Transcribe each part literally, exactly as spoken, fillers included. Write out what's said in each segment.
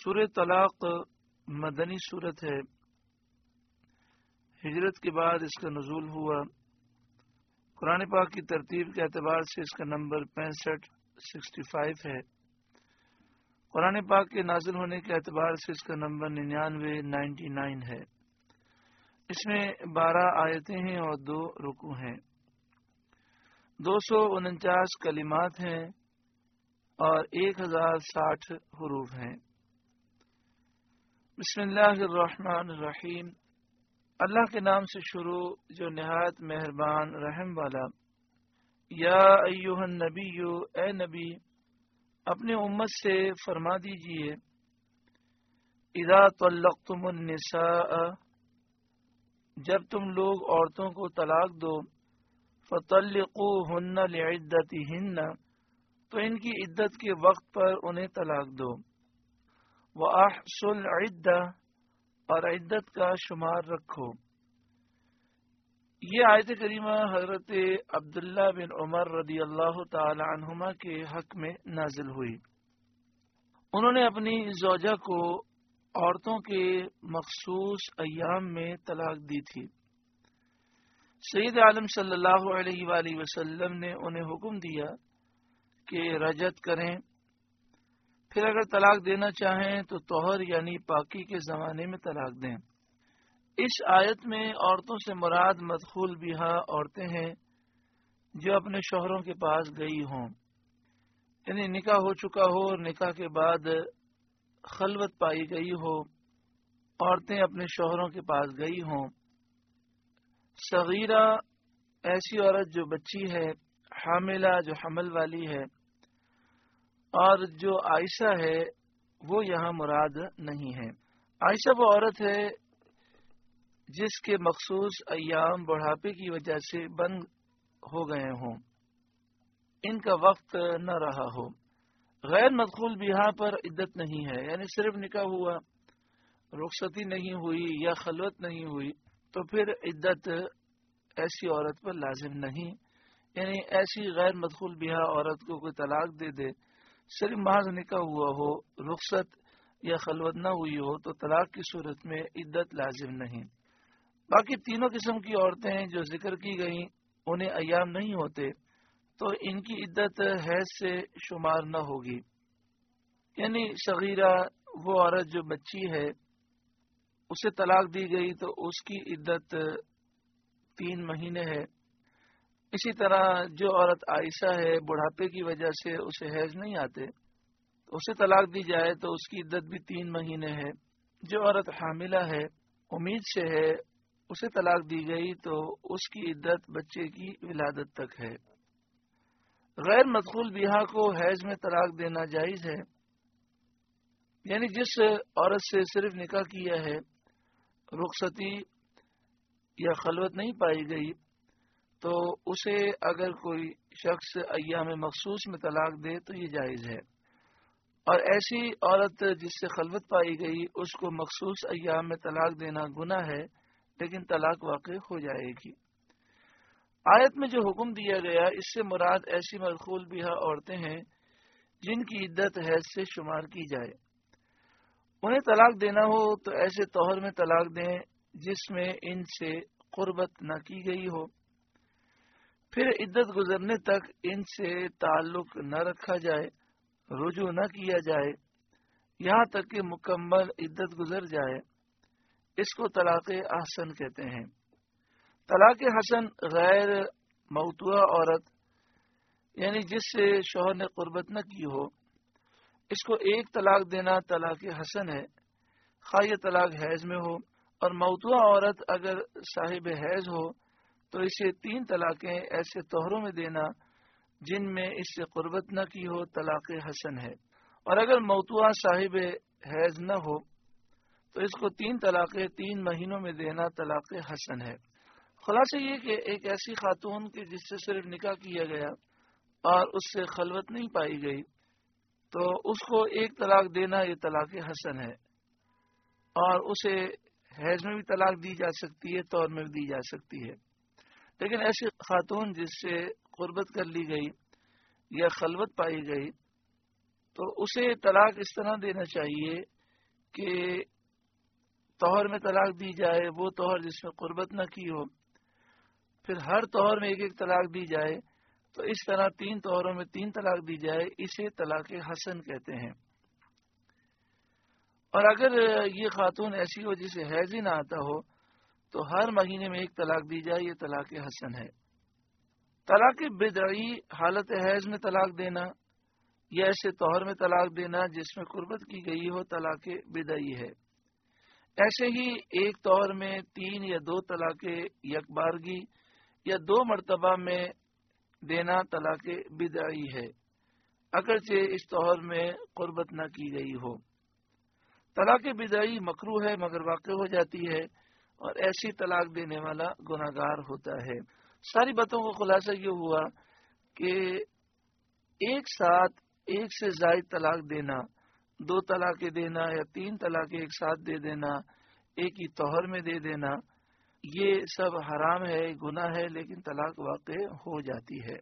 سورہ طلاق مدنی صورت ہے. ہجرت کے بعد اس کا نزول ہوا. قرآن پاک کی ترتیب کے اعتبار سے اس کا نمبر پینسٹھ سکسٹی فائیو ہے. قرآن پاک کے نازل ہونے کے اعتبار سے اس کا نمبر ننانوے نائنٹی نائن ہے. اس میں بارہ آیتیں ہیں اور دو رکوع ہیں. دو سو انچاس کلمات ہیں اور ایک ہزار ساٹھ حروف ہیں. بسم اللہ الرحمن الرحیم. اللہ کے نام سے شروع جو نہایت مہربان رحم والا. یا ایھا النبی، اے نبی اپنے امت سے فرما دیجئے، اذا طلقتم النساء، جب تم لوگ عورتوں کو طلاق دو، فطلقوہن لعدتہن، تو ان کی عدت کے وقت پر انہیں طلاق دو. وَأَحْصُوا الْعِدَّةَ، اور عدت کا شمار رکھو. یہ آیت کریمہ حضرت عبداللہ بن عمر رضی اللہ تعالی عنہما کے حق میں نازل ہوئی. انہوں نے اپنی زوجہ کو عورتوں کے مخصوص ایام میں طلاق دی تھی. سید عالم صلی اللہ علیہ وآلہ وسلم نے انہیں حکم دیا کہ رجعت کریں، پھر اگر طلاق دینا چاہیں تو طہر یعنی پاکی کے زمانے میں طلاق دیں. اس آیت میں عورتوں سے مراد مدخول بہا عورتیں ہیں جو اپنے شوہروں کے پاس گئی ہوں، یعنی نکاح ہو چکا ہو اور نکاح کے بعد خلوت پائی گئی ہو، عورتیں اپنے شوہروں کے پاس گئی ہوں. صغیرہ ایسی عورت جو بچی ہے، حاملہ جو حمل والی ہے، اور جو عائشہ ہے وہ یہاں مراد نہیں ہے. عائشہ وہ عورت ہے جس کے مخصوص ایام بڑھاپے کی وجہ سے بند ہو گئے ہوں، ان کا وقت نہ رہا ہو. غیر مدخول بہا پر عدت نہیں ہے، یعنی صرف نکاح ہوا، رخصتی نہیں ہوئی یا خلوت نہیں ہوئی تو پھر عدت ایسی عورت پر لازم نہیں. یعنی ایسی غیر مدخول بہا عورت کو کوئی طلاق دے دے، صرف محض نکاح ہوا ہو، رخصت یا خلوت نہ ہوئی ہو تو طلاق کی صورت میں عدت لازم نہیں. باقی تینوں قسم کی عورتیں جو ذکر کی گئیں انہیں ایام نہیں ہوتے تو ان کی عدت حیض سے شمار نہ ہوگی. یعنی صغیرہ وہ عورت جو بچی ہے اسے طلاق دی گئی تو اس کی عدت تین مہینے ہے. اسی طرح جو عورت عائشہ ہے، بڑھاپے کی وجہ سے اسے حیض نہیں آتے، اسے طلاق دی جائے تو اس کی عدت بھی تین مہینے ہے. جو عورت حاملہ ہے، امید سے ہے، اسے طلاق دی گئی تو اس کی عدت بچے کی ولادت تک ہے. غیر مدخول بہا کو حیض میں طلاق دینا جائز ہے. یعنی جس عورت سے صرف نکاح کیا ہے، رخصتی یا خلوت نہیں پائی گئی، تو اسے اگر کوئی شخص ایام مخصوص میں طلاق دے تو یہ جائز ہے. اور ایسی عورت جس سے خلوت پائی گئی اس کو مخصوص ایام میں طلاق دینا گناہ ہے، لیکن طلاق واقع ہو جائے گی. آیت میں جو حکم دیا گیا اس سے مراد ایسی مدخول بہا عورتیں ہیں جن کی عدت حیض سے شمار کی جائے. انہیں طلاق دینا ہو تو ایسے طہر میں طلاق دیں جس میں ان سے قربت نہ کی گئی ہو، پھر عدت گزرنے تک ان سے تعلق نہ رکھا جائے، رجوع نہ کیا جائے یہاں تک کہ مکمل عدت گزر جائے. اس کو طلاق احسن کہتے ہیں. طلاق حسن غیر موطوع عورت یعنی جس سے شوہر نے قربت نہ کی ہو، اس کو ایک طلاق دینا طلاق حسن ہے، خواہ یہ طلاق حیض میں ہو. اور موطوع عورت اگر صاحب حیض ہو تو اسے تین طلاقیں ایسے طہروں میں دینا جن میں اس سے قربت نہ کی ہو طلاق حسن ہے. اور اگر موطوع صاحب حیض نہ ہو تو اس کو تین طلاقیں تین مہینوں میں دینا طلاق حسن ہے. خلاصہ یہ کہ ایک ایسی خاتون کی جس سے صرف نکاح کیا گیا اور اس سے خلوت نہیں پائی گئی تو اس کو ایک طلاق دینا یہ طلاق حسن ہے. اور اسے حیض میں بھی طلاق دی جا سکتی ہے، طور میں بھی دی جا سکتی ہے. لیکن ایسی خاتون جس سے قربت کر لی گئی یا خلوت پائی گئی تو اسے طلاق اس طرح دینا چاہیے کہ طہر میں طلاق دی جائے وہ طہر جس میں قربت نہ کی ہو، پھر ہر طہر میں ایک ایک طلاق دی جائے، تو اس طرح تین طہروں میں تین طلاق دی جائے، اسے طلاق حسن کہتے ہیں۔ اور اگر یہ خاتون ایسی ہو جسے حیض ہی نہ آتا ہو تو ہر مہینے میں ایک طلاق دی جائے، یہ طلاق حسن ہے۔ طلاق بدعی حالت حیض میں طلاق دینا یا ایسے طہر میں طلاق دینا جس میں قربت کی گئی ہو، طلاق بدعی ہے۔ ایسے ہی ایک طہر میں تین یا دو طلاق یکبارگی یا دو مرتبہ میں دینا طلاق بدعی ہے، اگرچہ اس طہر میں قربت نہ کی گئی ہو۔ طلاق بدعی مکروہ ہے مگر واقع ہو جاتی ہے، اور ایسی طلاق دینے والا گناہگار ہوتا ہے۔ ساری باتوں کا خلاصہ یہ ہوا کہ ایک ساتھ ایک سے زائد طلاق دینا، دو طلاقیں دینا یا تین طلاقیں ایک ساتھ دے دینا، ایک ہی طہر میں دے دینا، یہ سب حرام ہے، گناہ ہے، لیکن طلاق واقع ہو جاتی ہے۔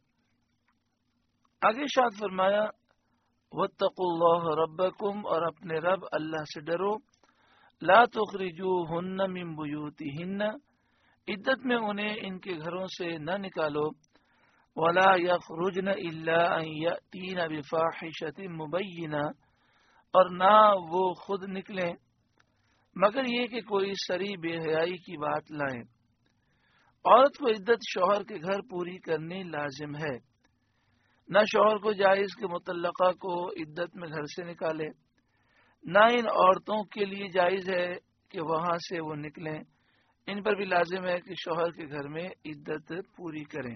آگے ارشاد فرمایا واتقوا اللہ ربکم، اور اپنے رب اللہ سے ڈرو، لا تخرجوہن من بیوتہن، عدت میں انہیں ان کے گھروں سے نہ نکالو، ولا یخرجن الا ان یأتین بفاحشۃ مبینہ، اور نہ وہ خود نکلیں مگر یہ کہ کوئی سری بے حیائی کی بات لائیں۔ عورت کو عدت شوہر کے گھر پوری کرنی لازم ہے، نہ شوہر کو جائز کہ مطلقہ کو عدت میں گھر سے نکالے، نہ ان عورتوں کے لیے جائز ہے کہ وہاں سے وہ نکلیں، ان پر بھی لازم ہے کہ شوہر کے گھر میں عدت پوری کریں۔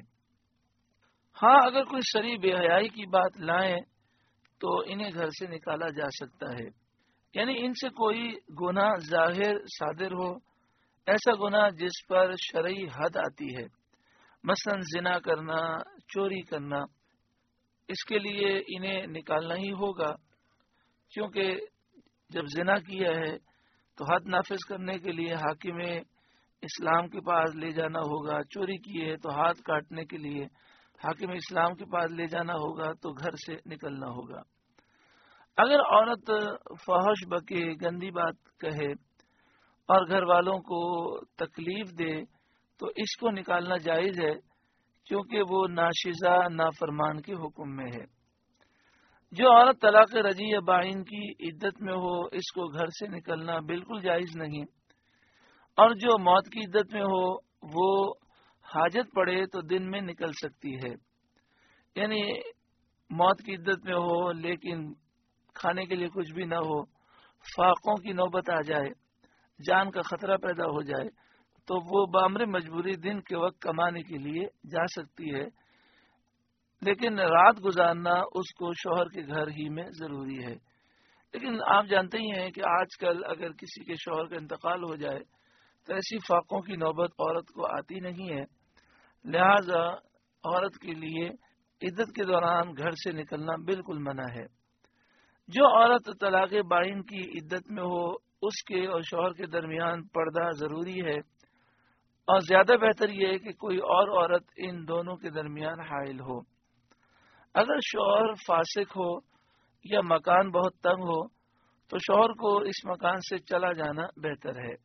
ہاں اگر کوئی سری بے حیائی کی بات لائیں تو انہیں گھر سے نکالا جا سکتا ہے، یعنی ان سے کوئی گناہ ظاہر صادر ہو، ایسا گناہ جس پر شرعی حد آتی ہے، مثلا زنا کرنا، چوری کرنا، اس کے لیے انہیں نکالنا ہی ہوگا، کیونکہ جب زنا کیا ہے تو حد نافذ کرنے کے لیے حاکم اسلام کے پاس لے جانا ہوگا، چوری کی ہے تو ہاتھ کاٹنے کے لیے حاکم اسلام کے پاس لے جانا ہوگا، تو گھر سے نکلنا ہوگا۔ اگر عورت فحش بکے، گندی بات کہے اور گھر والوں کو تکلیف دے تو اس کو نکالنا جائز ہے، کیونکہ وہ ناشزہ نافرمان کے حکم میں ہے۔ جو عورت طلاق رجعی یا بائن کی عدت میں ہو اس کو گھر سے نکلنا بالکل جائز نہیں، اور جو موت کی عدت میں ہو وہ حاجت پڑے تو دن میں نکل سکتی ہے، یعنی موت کی عدت میں ہو لیکن کھانے کے لیے کچھ بھی نہ ہو، فاقوں کی نوبت آ جائے، جان کا خطرہ پیدا ہو جائے تو وہ بامر مجبوری دن کے وقت کمانے کے لیے جا سکتی ہے، لیکن رات گزارنا اس کو شوہر کے گھر ہی میں ضروری ہے۔ لیکن آپ جانتے ہی ہیں کہ آج کل اگر کسی کے شوہر کا انتقال ہو جائے تو ایسی فاقوں کی نوبت عورت کو آتی نہیں ہے، لہذا عورت کے لیے عدت کے دوران گھر سے نکلنا بالکل منع ہے۔ جو عورت طلاق بائن کی عدت میں ہو اس کے اور شوہر کے درمیان پردہ ضروری ہے، اور زیادہ بہتر یہ ہے کہ کوئی اور عورت ان دونوں کے درمیان حائل ہو۔ اگر شوہر فاسق ہو یا مکان بہت تنگ ہو تو شوہر کو اس مکان سے چلا جانا بہتر ہے۔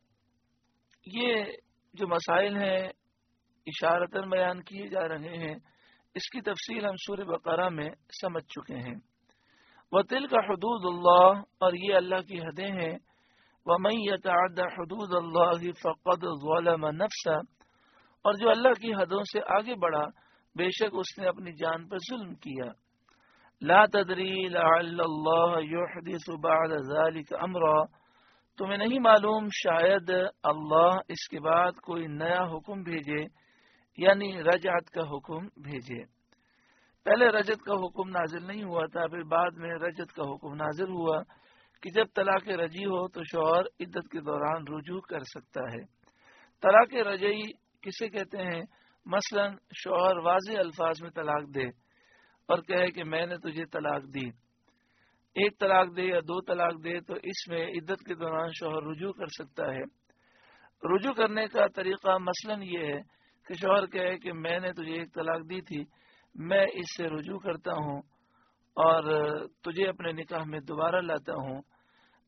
یہ جو مسائل ہیں اشارتاً بیان کیے جا رہے ہیں، اس کی تفصیل ہم سورہ بقرہ میں سمجھ چکے ہیں۔ وَتِلْكَ حُدُودُ اللَّهِ، اور یہ اللہ کی حدیں ہیں، وَمَن يَتَعَدَّ حُدُودَ اللَّهِ فَقَدْ ظَلَمَ نَفْسَهُ، اور جو اللہ کی حدوں سے آگے بڑھا بے شک اس نے اپنی جان پر ظلم کیا۔ لا تدری لعل اللہ یحدث بعد ذلك امرا، تمہیں نہیں معلوم شاید اللہ اس کے بعد کوئی نیا حکم بھیجے، یعنی رجعت کا حکم بھیجے۔ پہلے رجعت کا حکم نازل نہیں ہوا تھا، پھر بعد میں رجعت کا حکم نازل ہوا کہ جب طلاق رجعی ہو تو شوہر عدت کے دوران رجوع کر سکتا ہے۔ طلاق رجعی کسے کہتے ہیں؟ مثلا شوہر واضح الفاظ میں طلاق دے اور کہے کہ میں نے تجھے طلاق دی، ایک طلاق دے یا دو طلاق دے، تو اس میں عدت کے دوران شوہر رجوع کر سکتا ہے۔ رجوع کرنے کا طریقہ مثلا یہ ہے کہ شوہر کہے کہ میں نے تجھے ایک طلاق دی تھی، میں اس سے رجوع کرتا ہوں اور تجھے اپنے نکاح میں دوبارہ لاتا ہوں،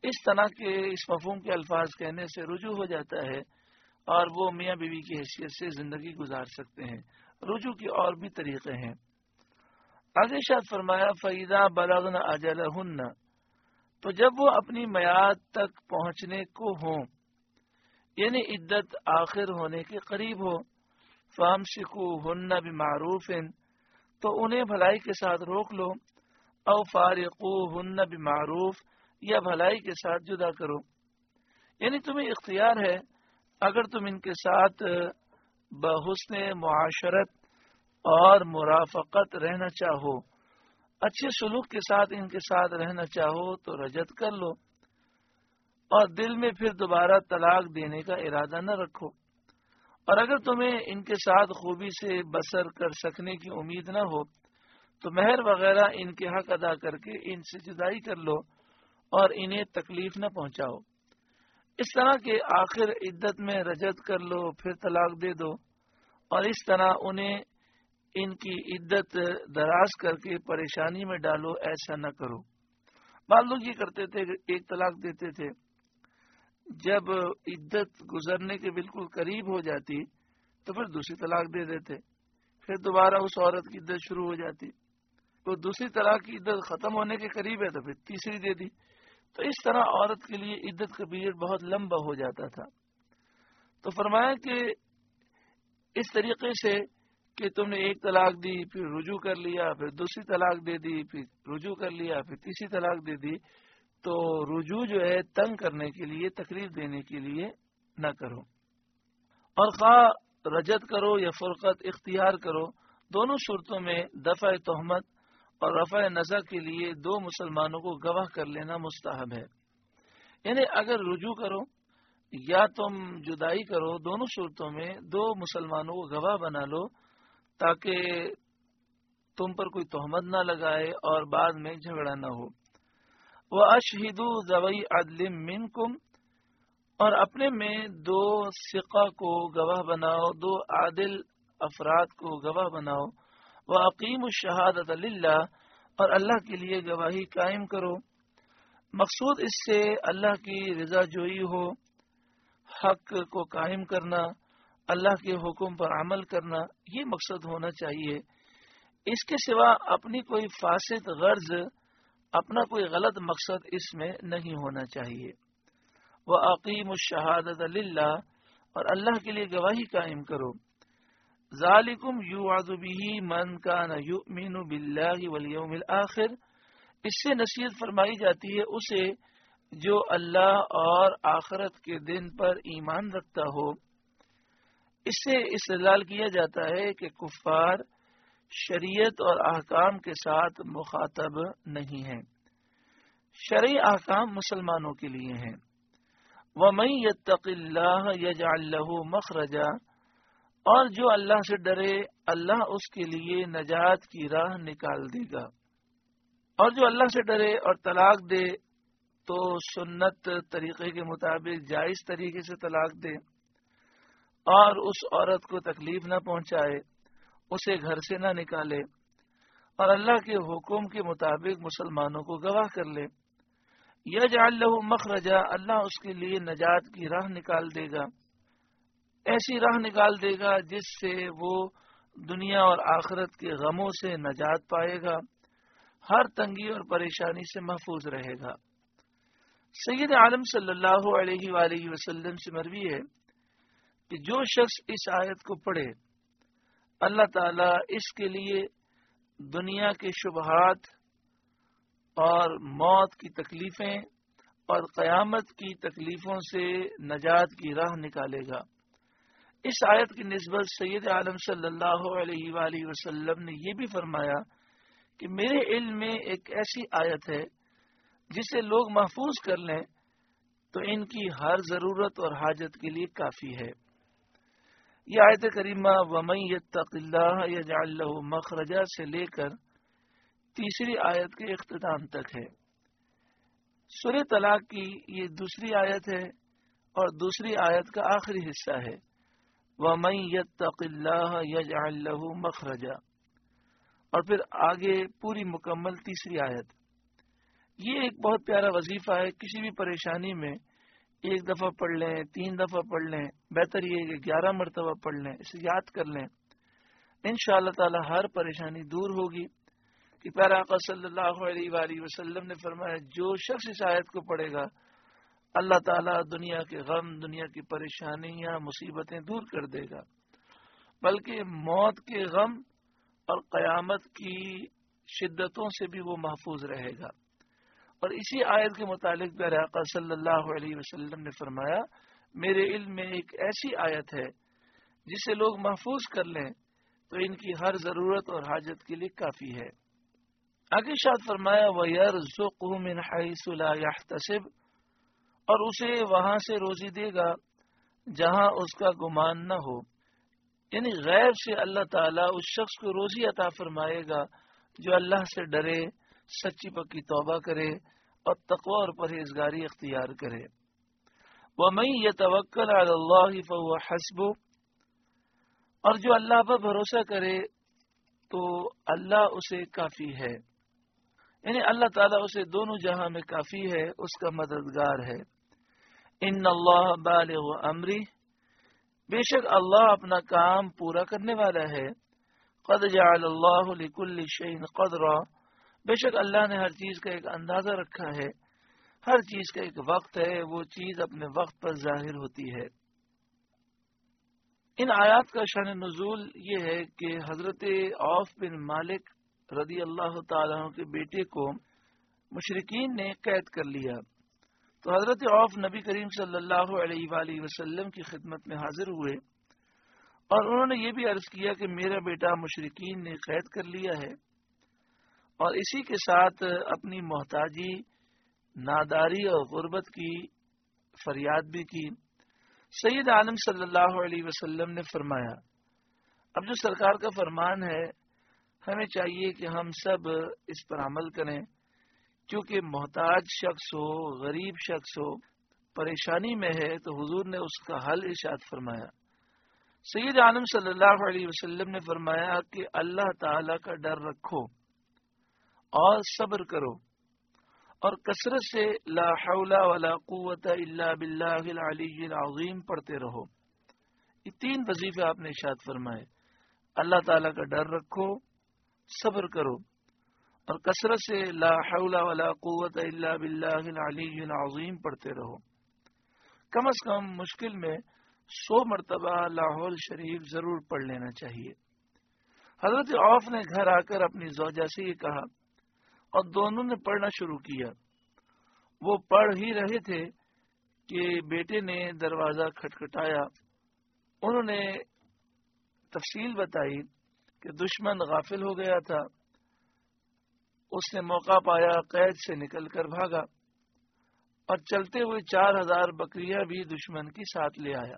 اس طرح کے اس مفہوم کے الفاظ کہنے سے رجوع ہو جاتا ہے اور وہ میاں بیوی کی حیثیت سے زندگی گزار سکتے ہیں۔ رجوع کے اور بھی طریقے ہیں۔ آگے ارشاد فرمایا فَإِذَا بَلَغْنَ أَجَلَهُنَّ، تو جب وہ اپنی میعاد تک پہنچنے کو ہوں، یعنی عدت آخر ہونے کے قریب ہو، فَأَمْسِكُوهُنَّ بِمَعْرُوفٍ، تو انہیں بھلائی کے ساتھ روک لو، او فارقوهن بمعروف، یا بھلائی کے ساتھ جدا کرو۔ یعنی تمہیں اختیار ہے، اگر تم ان کے ساتھ بحسن معاشرت اور مرافقت رہنا چاہو، اچھے سلوک کے ساتھ ان کے ساتھ رہنا چاہو تو رجعت کر لو، اور دل میں پھر دوبارہ طلاق دینے کا ارادہ نہ رکھو۔ اور اگر تمہیں ان کے ساتھ خوبی سے بسر کر سکنے کی امید نہ ہو تو مہر وغیرہ ان کے حق ادا کر کے ان سے جدائی کر لو اور انہیں تکلیف نہ پہنچاؤ۔ اس طرح کے آخر عدت میں رجعت کر لو، پھر طلاق دے دو، اور اس طرح انہیں ان کی عدت دراز کر کے پریشانی میں ڈالو، ایسا نہ کرو۔ بعض لوگ یہ کرتے تھے کہ ایک طلاق دیتے تھے، جب عدت گزرنے کے بالکل قریب ہو جاتی تو پھر دوسری طلاق دے دیتے، پھر دوبارہ اس عورت کی عدت شروع ہو جاتی، تو دوسری طلاق کی عدت ختم ہونے کے قریب ہے تو پھر تیسری دے دی، تو اس طرح عورت کے لیے عدت کا پیریڈ بہت لمبا ہو جاتا تھا۔ تو فرمایا کہ اس طریقے سے کہ تم نے ایک طلاق دی، پھر رجوع کر لیا، پھر دوسری طلاق دے دی، پھر رجوع کر لیا، پھر تیسری طلاق دے دی، تو رجوع جو ہے تنگ کرنے کے لیے، تکلیف دینے کے لیے نہ کرو، اور خواہ رجعت کرو یا فرقت اختیار کرو، دونوں صورتوں میں دفع تہمت اور رفع نزع کے لیے دو مسلمانوں کو گواہ کر لینا مستحب ہے۔ یعنی اگر رجوع کرو یا تم جدائی کرو، دونوں صورتوں میں دو مسلمانوں کو گواہ بنا لو تاکہ تم پر کوئی تہمت نہ لگائے اور بعد میں جھگڑا نہ ہو۔ وَأَشْهِدُوا ذَوَيْ عَدْلٍ مِّنْكُمْ، اور اپنے میں دو ثقہ کو گواہ بناؤ، دو عادل افراد کو گواہ بناؤ۔ وَأَقِيمُوا الشَّهَادَةَ لِلَّهِ، اور اللہ کے لیے گواہی قائم کرو۔ مقصود اس سے اللہ کی رضا جوئی ہو، حق کو قائم کرنا، اللہ کے حکم پر عمل کرنا، یہ مقصد ہونا چاہیے۔ اس کے سوا اپنی کوئی فاسد غرض، اپنا کوئی غلط مقصد اس میں نہیں ہونا چاہیے۔ وَأَقِيمُوا الشَّهَادَةَ لِلَّهِ، اور اللہ کے لیے گواہی قائم کرو۔ ذَلِكُمْ يُوعَظُ بِهِ مَنْ كَانَ يُؤْمِنُ بِاللَّهِ وَالْيَوْمِ الْآخِرِ، اس سے نصیحت فرمائی جاتی ہے اسے جو اللہ اور آخرت کے دن پر ایمان رکھتا ہو۔ اس سے استدلال کیا جاتا ہے کہ کفار شریعت اور احکام کے ساتھ مخاطب نہیں ہیں، شرعی احکام مسلمانوں کے لیے ہیں۔ وَمَن يَتَّقِ اللَّهَ يَجْعَل لَّهُ مَخْرَجًا، اور جو اللہ سے ڈرے اللہ اس کے لیے نجات کی راہ نکال دے گا، اور جو اللہ سے ڈرے اور طلاق دے تو سنت طریقے کے مطابق جائز طریقے سے طلاق دے، اور اس عورت کو تکلیف نہ پہنچائے، اسے گھر سے نہ نکالے، اور اللہ کے حکم کے مطابق مسلمانوں کو گواہ کر لے۔ یجعل لہ مخرجا، اللہ اس کے لیے نجات کی راہ نکال دے گا، ایسی راہ نکال دے گا جس سے وہ دنیا اور آخرت کے غموں سے نجات پائے گا، ہر تنگی اور پریشانی سے محفوظ رہے گا۔ سید عالم صلی اللہ علیہ وآلہ وسلم سے مروی ہے کہ جو شخص اس آیت کو پڑھے، اللہ تعالیٰ اس کے لیے دنیا کے شبہات اور موت کی تکلیفیں اور قیامت کی تکلیفوں سے نجات کی راہ نکالے گا۔ اس آیت کی نسبت سید عالم صلی اللہ علیہ وآلہ وسلم نے یہ بھی فرمایا کہ میرے علم میں ایک ایسی آیت ہے جسے لوگ محفوظ کر لیں تو ان کی ہر ضرورت اور حاجت کے لیے کافی ہے۔ یہ آیت کریمہ وَمَن يَتَّقِ اللَّهَ يَجْعَل لَّهُ مَخْرَجًا سے لے کر تیسری آیت کے اختتام تک ہے۔ سورہ طلاق کی یہ دوسری آیت ہے اور دوسری آیت کا آخری حصہ ہے، وَمَن يَتَّقِ اللَّهَ يَجْعَل لَّهُ مَخْرَجًا، اور پھر آگے پوری مکمل تیسری آیت۔ یہ ایک بہت پیارا وظیفہ ہے. کسی بھی پریشانی میں ایک دفعہ پڑھ لیں، تین دفعہ پڑھ لیں، بہتر یہ کہ گیارہ مرتبہ پڑھ لیں، اسے یاد کر لیں. انشاءاللہ تعالی ہر پریشانی دور ہوگی. کہ پیارا آقا صلی اللہ علیہ وآلہ وسلم نے فرمایا جو شخص اس آیت کو پڑھے گا اللہ تعالیٰ دنیا کے غم، دنیا کی پریشانیاں، مصیبتیں دور کر دے گا، بلکہ موت کے غم اور قیامت کی شدتوں سے بھی وہ محفوظ رہے گا. اور اسی آیت کے متعلق پیارے آقا صلی اللہ علیہ وسلم نے فرمایا میرے علم میں ایک ایسی آیت ہے جسے لوگ محفوظ کر لیں تو ان کی ہر ضرورت اور حاجت کے لیے کافی ہے. آگے ارشاد فرمایا وَيَرْزُقْهُ مِنْ حَيْثُ لَا يَحْتَسِبُ، اور اسے وہاں سے روزی دے گا جہاں اس کا گمان نہ ہو. یعنی غیب سے اللہ تعالیٰ اس شخص کو روزی عطا فرمائے گا جو اللہ سے ڈرے، سچی پکی توبہ کرے اور تقوی اور پرہیزگاری اختیار کرے. وَمَن يَتَوَكَّلْ عَلَى اللَّهِ فَهُوَ حَسْبُهُ، اور جو اللہ پر بھروسہ کرے تو اللہ اسے کافی ہے. یعنی اللہ تعالیٰ اسے دونوں جہاں میں کافی ہے، اس کا مددگار ہے. ان اللہ بالغ امری، بے شک اللہ اپنا کام پورا کرنے والا ہے. قد جعل اللہ لکل شیء قدرا، بے شک اللہ نے ہر چیز کا ایک اندازہ رکھا ہے، ہر چیز کا ایک وقت ہے، وہ چیز اپنے وقت پر ظاہر ہوتی ہے. ان آیات کا شان نزول یہ ہے کہ حضرت عوف بن مالک رضی اللہ تعالیٰ عنہ کے بیٹے کو مشرکین نے قید کر لیا. تو حضرت عوف نبی کریم صلی اللہ علیہ وآلہ وسلم کی خدمت میں حاضر ہوئے اور انہوں نے یہ بھی عرض کیا کہ میرا بیٹا مشرکین نے قید کر لیا ہے، اور اسی کے ساتھ اپنی محتاجی، ناداری اور غربت کی فریاد بھی کی. سید عالم صلی اللہ علیہ وسلم نے فرمایا اب جو سرکار کا فرمان ہے ہمیں چاہیے کہ ہم سب اس پر عمل کریں، کیونکہ محتاج شخص ہو، غریب شخص ہو، پریشانی میں ہے تو حضور نے اس کا حل ارشاد فرمایا. سید عالم صلی اللہ علیہ وسلم نے فرمایا کہ اللہ تعالی کا ڈر رکھو اور صبر کرو اور کثرت سے لا حول ولا قوت الا باللہ العلی العظیم پڑھتے رہو. یہ تین وظیفے آپ نے ارشاد فرمائے، اللہ تعالیٰ کا ڈر رکھو، صبر کرو اور کثرت سے لا حول ولا قوت الا باللہ العلی العظیم پڑھتے رہو. کم از کم مشکل میں سو مرتبہ لاحول شریف ضرور پڑھ لینا چاہیے. حضرت عوف نے گھر آ کر اپنی زوجہ سے یہ کہا اور دونوں نے پڑھنا شروع کیا. وہ پڑھ ہی رہے تھے کہ بیٹے نے دروازہ کھٹکھٹایا. انہوں نے تفصیل بتائی کہ دشمن غافل ہو گیا تھا، اس نے موقع پایا، قید سے نکل کر بھاگا اور چلتے ہوئے چار ہزار بکریاں بھی دشمن کی ساتھ لے آیا.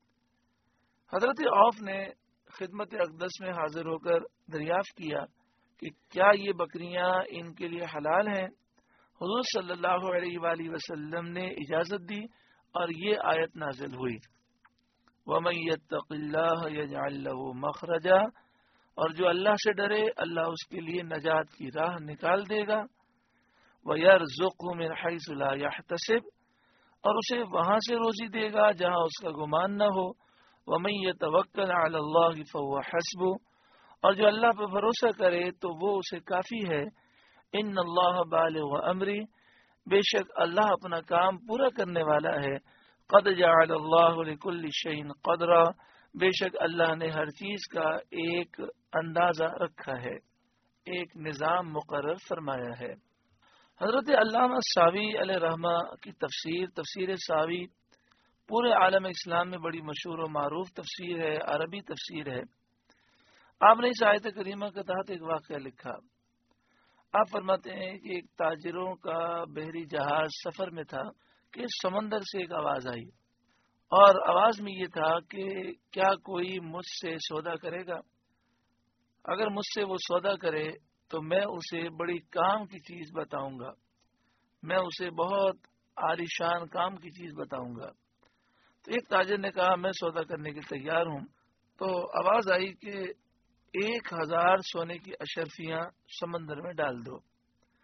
حضرت عوف نے خدمت اقدس میں حاضر ہو کر دریافت کیا کہ کیا یہ بکریاں ان کے لیے حلال ہیں؟ حضور صلی اللہ علیہ وآلہ وسلم نے اجازت دی اور یہ آیت نازل ہوئی وَمَن يَتَّقِ اللَّهَ يَجْعَل لَّهُ مَخْرَجًا، اور جو اللہ سے ڈرے اللہ اس کے لیے نجات کی راہ نکال دے گا. وَيَرْزُقْهُ مِنْ حَيْثُ لَا يَحْتَسِبُ، اور اسے وہاں سے روزی دے گا جہاں اس کا گمان نہ ہو. وَمَن يَتَوَكَّلْ عَلَى اللَّهِ فَهُوَ حَسْبُهُ، اور جو اللہ پر بھروسہ کرے تو وہ اسے کافی ہے. ان اللہ بالغ امری، بے شک اللہ اپنا کام پورا کرنے والا ہے. قد جعل اللہ لکل شیء قدرا، بے شک اللہ نے ہر چیز کا ایک اندازہ رکھا ہے، ایک نظام مقرر فرمایا ہے. حضرت علامہ ساوی علیہ رحمہ کی تفسیر تفسیر ساوی پورے عالم اسلام میں بڑی مشہور و معروف تفسیر ہے، عربی تفسیر ہے. آپ نے اس آیت کریمہ کے تحت ایک واقعہ لکھا. آپ فرماتے ہیں کہ ایک تاجروں کا بحری جہاز سفر میں تھا کہ سمندر سے ایک آواز آئی اور آواز میں یہ تھا کہ کیا کوئی مجھ سے سودا کرے گا؟ اگر مجھ سے وہ سودا کرے تو میں اسے بڑی کام کی چیز بتاؤں گا، میں اسے بہت عالیشان کام کی چیز بتاؤں گا. تو ایک تاجر نے کہا میں سودا کرنے کے تیار ہوں. تو آواز آئی کہ ایک ہزار سونے کی اشرفیاں سمندر میں ڈال دو.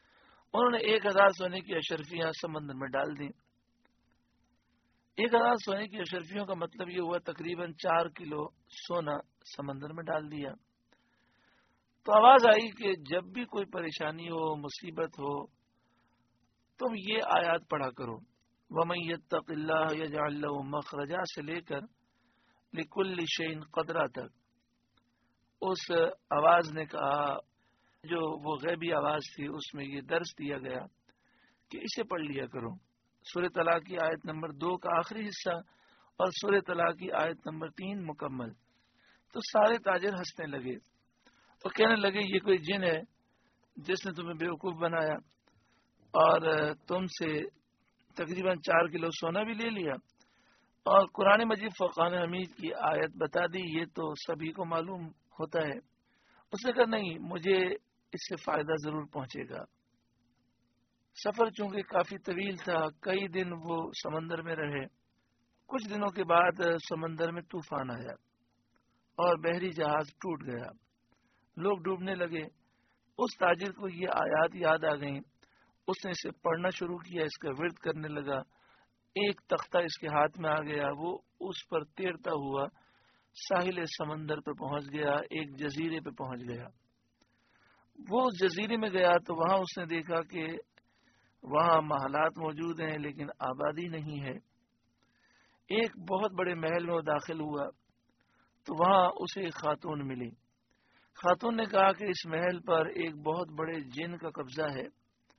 انہوں نے ایک ہزار سونے کی اشرفیاں سمندر میں ڈال دیں. ایک ہزار سونے کی اشرفیوں کا مطلب یہ ہوا تقریباً چار کلو سونا سمندر میں ڈال دیا. تو آواز آئی کہ جب بھی کوئی پریشانی ہو، مصیبت ہو، تم یہ آیات پڑھا کرو. وَمَن يَتَّقِ اللَّهَ يَجْعَل لَّهُ مَخْرَجًا سے لے کر لِكُلِّ شَيْءٍ قَدْرًا تک. اس آواز نے کہا، جو وہ غیبی آواز تھی، اس میں یہ درس دیا گیا کہ اسے پڑھ لیا کرو. سورہ طلاق کی آیت نمبر دو کا آخری حصہ اور سورہ طلاق کی آیت نمبر تین مکمل. تو سارے تاجر ہنسنے لگے اور کہنے لگے یہ کوئی جن ہے جس نے تمہیں بیوقوف بنایا اور تم سے تقریباً چار کلو سونا بھی لے لیا اور قرآن مجید فرقان حمید کی آیت بتا دی. یہ تو سبھی کو معلوم ہوتا ہے. اس نے کہا نہیں، مجھے اس سے فائدہ ضرور پہنچے گا. سفر چونکہ کافی طویل تھا، کئی دن وہ سمندر میں رہے. کچھ دنوں کے بعد سمندر میں طوفان آیا اور بحری جہاز ٹوٹ گیا. لوگ ڈوبنے لگے. اس تاجر کو یہ آیات یاد آ گئیں. اس نے اسے پڑھنا شروع کیا، اس کا ورد کرنے لگا. ایک تختہ اس کے ہاتھ میں آ گیا. وہ اس پر تیرتا ہوا ساحل سمندر پہ پہنچ گیا، ایک جزیرے پہ پہنچ گیا. وہ اس جزیرے میں گیا تو وہاں اس نے دیکھا کہ وہاں محلات موجود ہیں لیکن آبادی نہیں ہے. ایک بہت بڑے محل میں وہ داخل ہوا تو وہاں اسے ایک خاتون ملی. خاتون نے کہا کہ اس محل پر ایک بہت بڑے جن کا قبضہ ہے،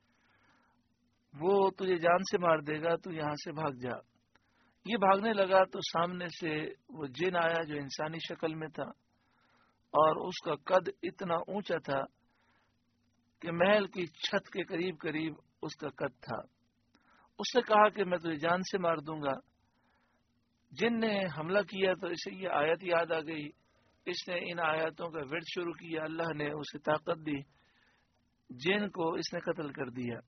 وہ تجھے جان سے مار دے گا، تو یہاں سے بھاگ جا. یہ بھاگنے لگا تو سامنے سے وہ جن آیا جو انسانی شکل میں تھا اور اس کا قد اتنا اونچا تھا کہ محل کی چھت کے قریب قریب اس کا قد تھا. اس نے کہا کہ میں تجھے جان سے مار دوں گا. جن نے حملہ کیا تو اسے یہ آیت یاد آ گئی. اس نے ان آیاتوں کا ورد شروع کیا. اللہ نے اسے طاقت دی، جن کو اس نے قتل کر دیا.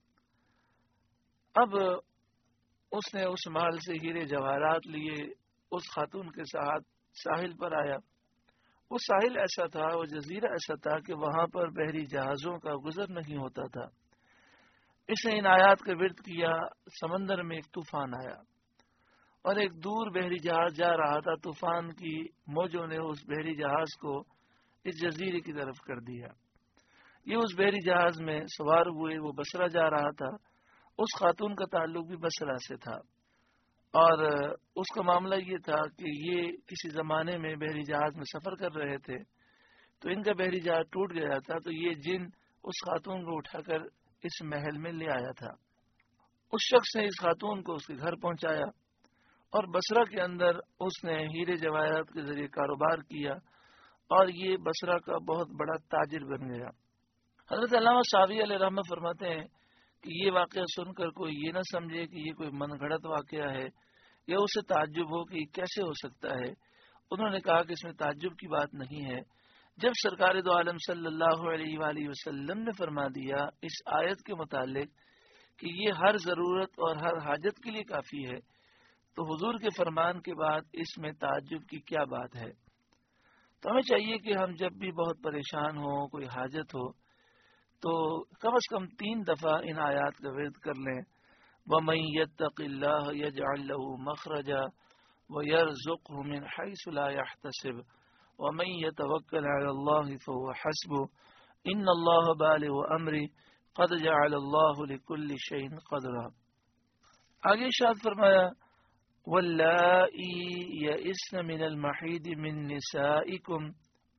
اب اس نے اس محل سے ہیرے جواہرات لیے، اس خاتون کے ساتھ ساحل پر آیا. وہ ساحل ایسا تھا، وہ جزیرہ ایسا تھا کہ وہاں پر بحری جہازوں کا گزر نہیں ہوتا تھا. اس نے ان آیات کا ورد کیا. سمندر میں ایک طوفان آیا اور ایک دور بحری جہاز جا رہا تھا. طوفان کی موجوں نے اس بحری جہاز کو اس جزیرے کی طرف کر دیا. یہ اس بحری جہاز میں سوار ہوئے، وہ بصرہ جا رہا تھا. اس خاتون کا تعلق بھی بصرہ سے تھا اور اس کا معاملہ یہ تھا کہ یہ کسی زمانے میں بحری جہاز میں سفر کر رہے تھے تو ان کا بحری جہاز ٹوٹ گیا تھا. تو یہ جن اس خاتون کو اٹھا کر اس محل میں لے آیا تھا. اس شخص نے اس خاتون کو اس کے گھر پہنچایا اور بصرہ کے اندر اس نے ہیرے جواہرات کے ذریعے کاروبار کیا اور یہ بصرہ کا بہت بڑا تاجر بن گیا. حضرت علامہ ساوی علیہ رحمہ فرماتے ہیں کہ یہ واقعہ سن کر کوئی یہ نہ سمجھے کہ یہ کوئی من گھڑت واقعہ ہے یا اسے تعجب ہو کہ یہ کیسے ہو سکتا ہے. انہوں نے کہا کہ اس میں تعجب کی بات نہیں ہے. جب سرکار دو عالم صلی اللہ علیہ وآلہ وسلم نے فرما دیا اس آیت کے متعلق کہ یہ ہر ضرورت اور ہر حاجت کے لیے کافی ہے، تو حضور کے فرمان کے بعد اس میں تعجب کی کیا بات ہے. تو ہمیں چاہیے کہ ہم جب بھی بہت پریشان ہوں، کوئی حاجت ہو، تو کم از کم تین دفعہ ان آیات کا ورد کر لیں. وَمَن يَتَّقِ اللَّهَ يَجْعَل لَّهُ مَخْرَجًا وَيَرْزُقْهُ مِنْ حَيْثُ لَا يَحْتَسِبُ وَمَن يَتَوَكَّلْ عَلَى اللَّهِ فَهُوَ حَسْبُهُ إِنَّ اللَّهَ بَالِغُ أَمْرِهِ قَدْ جَعَلَ اللَّهُ لِكُلِّ شَيْءٍ قَدْرًا. آگے ارشاد فرمایا وَاللَّائِي يَئِسْنَ مِنَ الْمَحِيضِ مِن نِّسَائِكُمْ،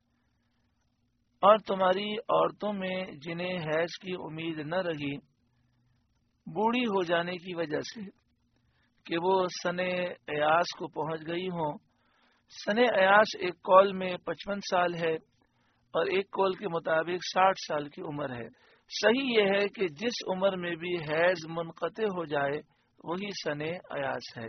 اور تمہاری عورتوں میں جنہیں حیض کی امید نہ رہی بوڑھی ہو جانے کی وجہ سے کہ وہ سن ایاس کو پہنچ گئی ہوں. سن ایاس ایک قول میں پچپن سال ہے اور ایک قول کے مطابق ساٹھ سال کی عمر ہے. صحیح یہ ہے کہ جس عمر میں بھی حیض منقطع ہو جائے وہی سن ایاس ہے.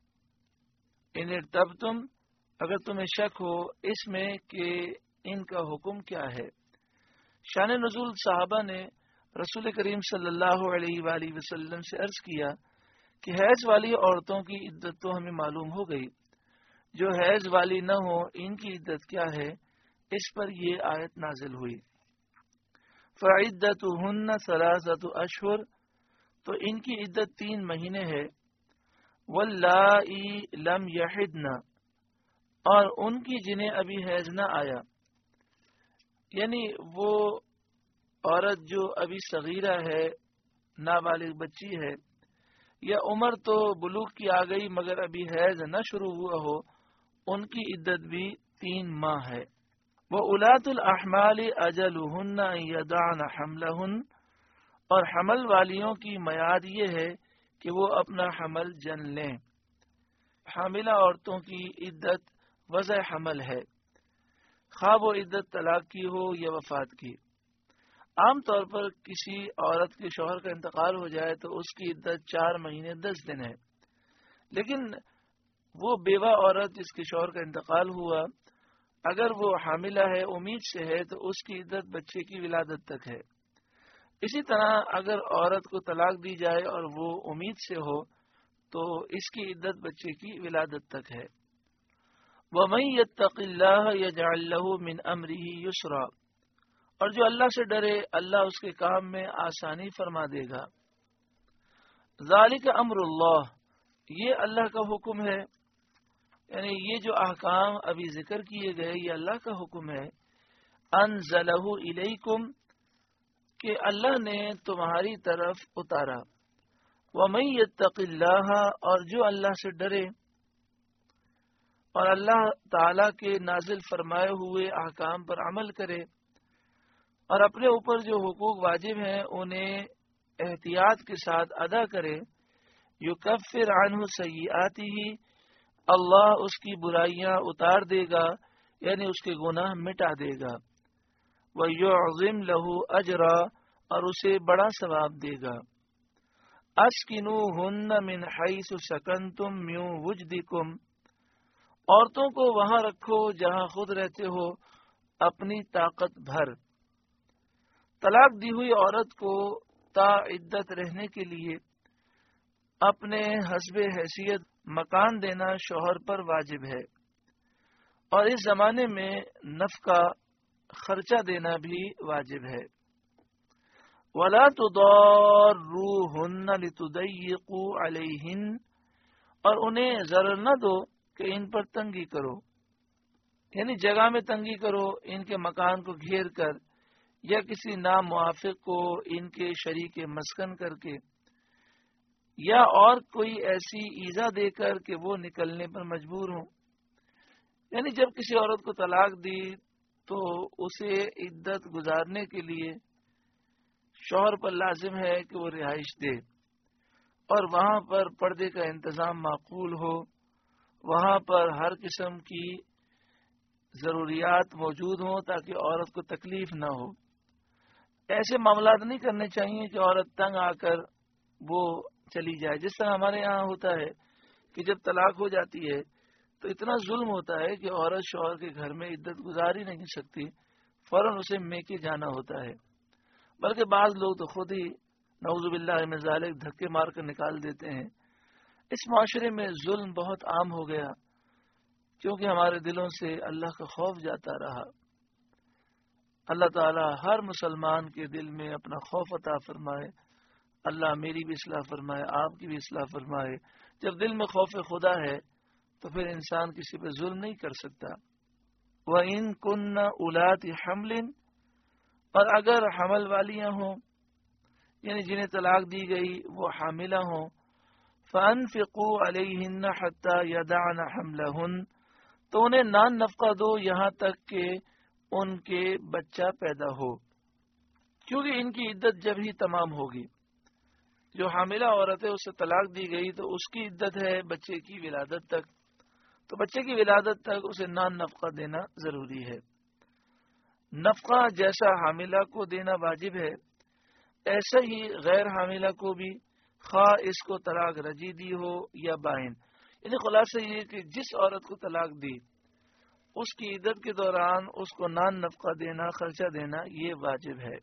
ان تب تم، اگر تمہیں شک ہو اس میں کہ ان کا حکم کیا ہے. شان نزول صحابہ نے رسول کریم صلی اللہ علیہ وآلہ وسلم سے عرض کیا کہ حیض والی عورتوں کی عدت تو ہمیں معلوم ہو گئی، جو حیض والی نہ ہو ان کی عدت کیا ہے. اس پر یہ آیت نازل ہوئی فعدتهن ثلاثة اشہر، تو ان کی عدت تین مہینے ہے، واللائی لم یحدن، اور ان کی جنہیں ابھی حیض نہ آیا، یعنی وہ عورت جو ابھی صغیرہ ہے، نابالغ بچی ہے، یا عمر تو بلوغ کی آ گئی مگر ابھی حیض نہ شروع ہوا ہو، ان کی عدت بھی تین ماہ ہے۔ وَأُولَاتُ الْأَحْمَالِ أَجَلُهُنَّ أَن يَضَعْنَ حَمْلَهُنَّ، اور حمل والیوں کی میعاد یہ ہے کہ وہ اپنا حمل جن لیں۔ حاملہ عورتوں کی عدت وضع حمل ہے، خواہ وہ عدت طلاق کی ہو یا وفات کی۔ عام طور پر کسی عورت کے شوہر کا انتقال ہو جائے تو اس کی عدت چار مہینے دس دن ہے، لیکن وہ بیوہ عورت جس کے شوہر کا انتقال ہوا، اگر وہ حاملہ ہے، امید سے ہے، تو اس کی عدت بچے کی ولادت تک ہے۔ اسی طرح اگر عورت کو طلاق دی جائے اور وہ امید سے ہو تو اس کی عدت بچے کی ولادت تک ہے۔ وَمَن يَتَّقِ اللَّهَ يَجْعَل لَّهُ مِنْ أَمْرِهِ يُسْرًا، اور جو اللہ سے ڈرے اللہ اس کے کام میں آسانی فرما دے گا۔ ذَلِكَ أَمْرُ اللَّهِ، یہ اللہ کا حکم ہے، یعنی یہ جو احکام ابھی ذکر کیے گئے یہ اللہ کا حکم ہے۔ أَنزَلَهُ إِلَيْكُمْ، کہ اللہ نے تمہاری طرف اتارا۔ وَمَن يَتَّقِ اللَّهَ، اور جو اللہ سے ڈرے اور اللہ تعالی کے نازل فرمائے ہوئے احکام پر عمل کرے اور اپنے اوپر جو حقوق واجب ہیں انہیں احتیاط کے ساتھ ادا کرے، یکفر عنہ سیئاتہ، اللہ اس کی برائیاں اتار دے گا، یعنی اس کے گناہ مٹا دے گا۔ وَيُعْظِمْ لَهُ أَجْرًا، اور اسے بڑا ثواب دے گا۔ أَسْكِنُوهُنَّ مِنْ حَيْثُ سَكَنْتُمْ مِنْ وُجْدِكُمْ، عورتوں کو وہاں رکھو جہاں خود رہتے ہو اپنی طاقت بھر۔ طلاق دی ہوئی عورت کو تا عدت رہنے کے لیے اپنے حسب حیثیت مکان دینا شوہر پر واجب ہے، اور اس زمانے میں نفقہ خرچہ دینا بھی واجب ہے۔ وَلَا تُضَارُّوهُنَّ لِتُضَيِّقُوا عَلَيْهِنَّ، اور انہیں ضرر نہ دو کہ ان پر تنگی کرو، یعنی جگہ میں تنگی کرو، ان کے مکان کو گھیر کر یا کسی ناموافق کو ان کے شریک مسکن کر کے، یا اور کوئی ایسی ایذا دے کر کہ وہ نکلنے پر مجبور ہوں۔ یعنی جب کسی عورت کو طلاق دی تو اسے عدت گزارنے کے لیے شوہر پر لازم ہے کہ وہ رہائش دے، اور وہاں پر پردے کا انتظام معقول ہو، وہاں پر ہر قسم کی ضروریات موجود ہوں تاکہ عورت کو تکلیف نہ ہو۔ ایسے معاملات نہیں کرنے چاہیے کہ عورت تنگ آ کر وہ چلی جائے، جس طرح ہمارے یہاں ہوتا ہے کہ جب طلاق ہو جاتی ہے تو اتنا ظلم ہوتا ہے کہ عورت شوہر کے گھر میں عدت گزار ہی نہیں سکتی، فوراً اسے میکے جانا ہوتا ہے، بلکہ بعض لوگ تو خود ہی نعوذ باللہ من ذالک دھکے مار کر نکال دیتے ہیں۔ اس معاشرے میں ظلم بہت عام ہو گیا کیونکہ ہمارے دلوں سے اللہ کا خوف جاتا رہا۔ اللہ تعالی ہر مسلمان کے دل میں اپنا خوف عطا فرمائے، اللہ میری بھی اصلاح فرمائے، آپ کی بھی اصلاح فرمائے۔ جب دل میں خوف خدا ہے تو پھر انسان کسی پہ ظلم نہیں کر سکتا۔ وَإِن كُنَّ أُولَاتِ حَمْلٍ، اور اگر حمل والیاں ہوں، یعنی جنہیں طلاق دی گئی وہ حاملہ ہوں، فَأَنفِقُوا عَلَيْهِنَّ حَتَّى يَدَعْنَ حَمْلَهُنَّ، تو انہیں نان نفقہ دو یہاں تک کہ ان کے بچہ پیدا ہو، کیونکہ ان کی عدت جب ہی تمام ہوگی۔ جو حاملہ عورت ہے اسے طلاق دی گئی تو اس کی عدت ہے بچے کی ولادت تک، تو بچے کی ولادت تک اسے نان نفقہ دینا ضروری ہے۔ نفقہ جیسا حاملہ کو دینا واجب ہے ایسا ہی غیر حاملہ کو بھی، خواہ اس کو طلاق رجی دی ہو یا بائن۔ یعنی خلاصہ یہ کہ جس عورت کو طلاق دی اس کی عدت کے دوران اس کو نان نفقہ دینا، خرچہ دینا یہ واجب ہے۔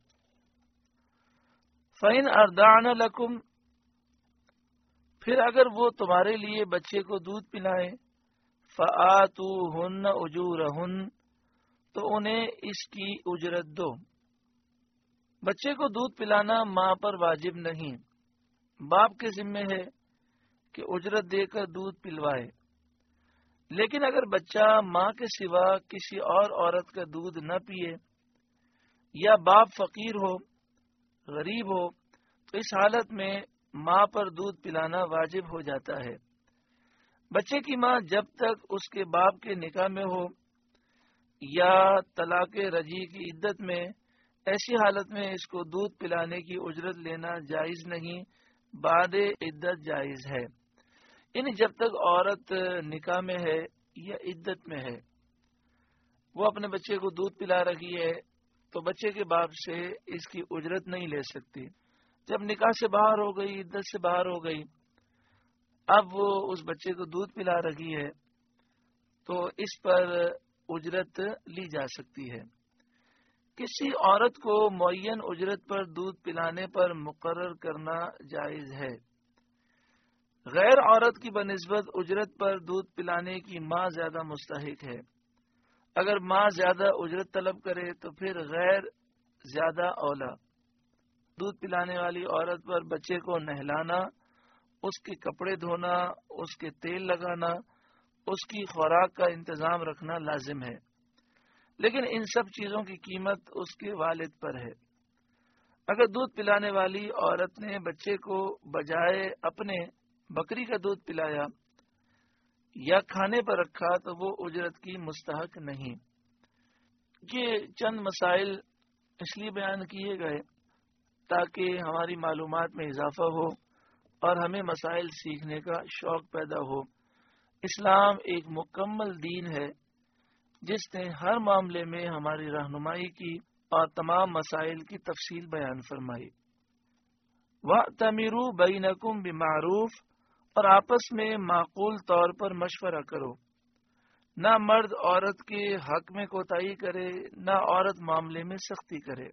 فَإِنْ أَرْضَعْنَ لَكُمْ، پھر اگر وہ تمہارے لیے بچے کو دودھ پلائیں، فَآتُوهُنَّ أُجُورَهُنَّ، تو انہیں اس کی اجرت دو۔ بچے کو دودھ پلانا ماں پر واجب نہیں، باپ کے ذمے ہے کہ اجرت دے کر دودھ پلوائے، لیکن اگر بچہ ماں کے سوا کسی اور عورت کا دودھ نہ پیے یا باپ فقیر ہو، غریب ہو، تو اس حالت میں ماں پر دودھ پلانا واجب ہو جاتا ہے۔ بچے کی ماں جب تک اس کے باپ کے نکاح میں ہو یا طلاق رجعی کی عدت میں، ایسی حالت میں اس کو دودھ پلانے کی اجرت لینا جائز نہیں، بعد عدت جائز ہے۔ یعنی جب تک عورت نکاح میں ہے یا عدت میں ہے، وہ اپنے بچے کو دودھ پلا رہی ہے تو بچے کے باپ سے اس کی اجرت نہیں لے سکتی۔ جب نکاح سے باہر ہو گئی، عدت سے باہر ہو گئی، اب وہ اس بچے کو دودھ پلا رہی ہے تو اس پر اجرت لی جا سکتی ہے۔ کسی عورت کو معین اجرت پر دودھ پلانے پر مقرر کرنا جائز ہے۔ غیر عورت کی بنسبت اجرت پر دودھ پلانے کی ماں زیادہ مستحق ہے۔ اگر ماں زیادہ اجرت طلب کرے تو پھر غیر زیادہ اولا۔ دودھ پلانے والی عورت پر بچے کو نہلانا، اس کے کپڑے دھونا، اس کے تیل لگانا، اس کی خوراک کا انتظام رکھنا لازم ہے، لیکن ان سب چیزوں کی قیمت اس کے والد پر ہے۔ اگر دودھ پلانے والی عورت نے بچے کو بجائے اپنے بکری کا دودھ پلایا یا کھانے پر رکھا تو وہ اجرت کی مستحق نہیں۔ یہ چند مسائل اس لیے بیان کیے گئے تاکہ ہماری معلومات میں اضافہ ہو اور ہمیں مسائل سیکھنے کا شوق پیدا ہو۔ اسلام ایک مکمل دین ہے جس نے ہر معاملے میں ہماری رہنمائی کی اور تمام مسائل کی تفصیل بیان فرمائی۔ وَأْتَمِرُوا بَيْنَكُمْ بِمَعْرُوفٍ، اور آپس میں معقول طور پر مشورہ کرو، نہ مرد عورت کے حق میں کوتاہی کرے، نہ عورت معاملے میں سختی کرے۔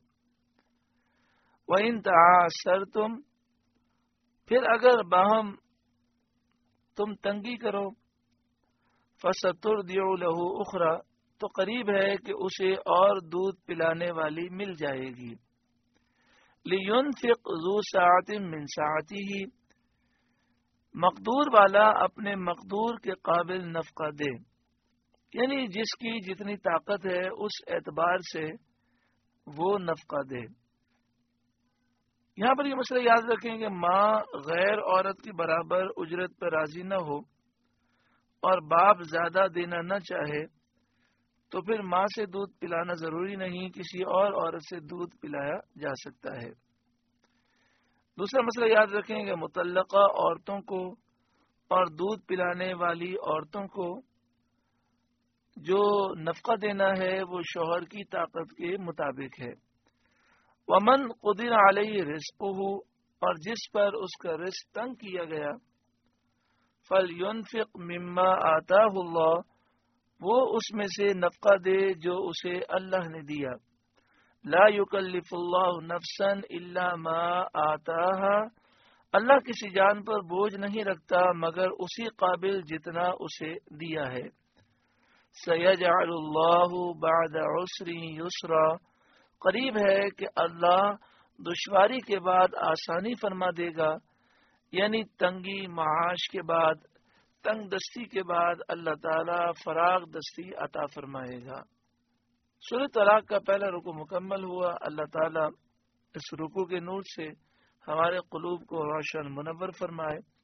وَإِن تَعَاسَرْتُمْ، پھر اگر باہم تم تنگی کرو، فَسَتُرْضِعُ لَهُ أُخْرَى، تو قریب ہے کہ اسے اور دودھ پلانے والی مل جائے گی۔ لِيُنْفِقْ ذُو سَعَةٍ مِّن سَعَتِهِ، مقدور والا اپنے مقدور کے قابل نفقہ دے، یعنی جس کی جتنی طاقت ہے اس اعتبار سے وہ نفقہ دے۔ یہاں پر یہ مسئلہ یاد رکھیں کہ ماں غیر عورت کی برابر اجرت پر راضی نہ ہو اور باپ زیادہ دینا نہ چاہے تو پھر ماں سے دودھ پلانا ضروری نہیں، کسی اور عورت سے دودھ پلایا جا سکتا ہے۔ دوسرا مسئلہ یاد رکھیں کہ مطلقہ عورتوں کو اور دودھ پلانے والی عورتوں کو جو نفقہ دینا ہے وہ شوہر کی طاقت کے مطابق ہے۔ ومن قدر علیہ رزقہ، اور جس پر اس کا رزق تنگ کیا گیا، فلینفق مما آتاہ اللہ، وہ اس میں سے نفقہ دے جو اسے اللہ نے دیا۔ لا یکلف اللہ نفسا الا ما آتاہا، اللہ کسی جان پر بوجھ نہیں رکھتا مگر اسی قابل جتنا اسے دیا ہے۔ سیجعل اللہ بعد عسر یسرا، قریب ہے کہ اللہ دشواری کے بعد آسانی فرما دے گا، یعنی تنگی معاش کے بعد، تنگ دستی کے بعد اللہ تعالی فراغ دستی عطا فرمائے گا۔ سورۃ طلاق کا پہلا رکوع مکمل ہوا۔ اللہ تعالی اس رکوع کے نور سے ہمارے قلوب کو روشن منور فرمائے۔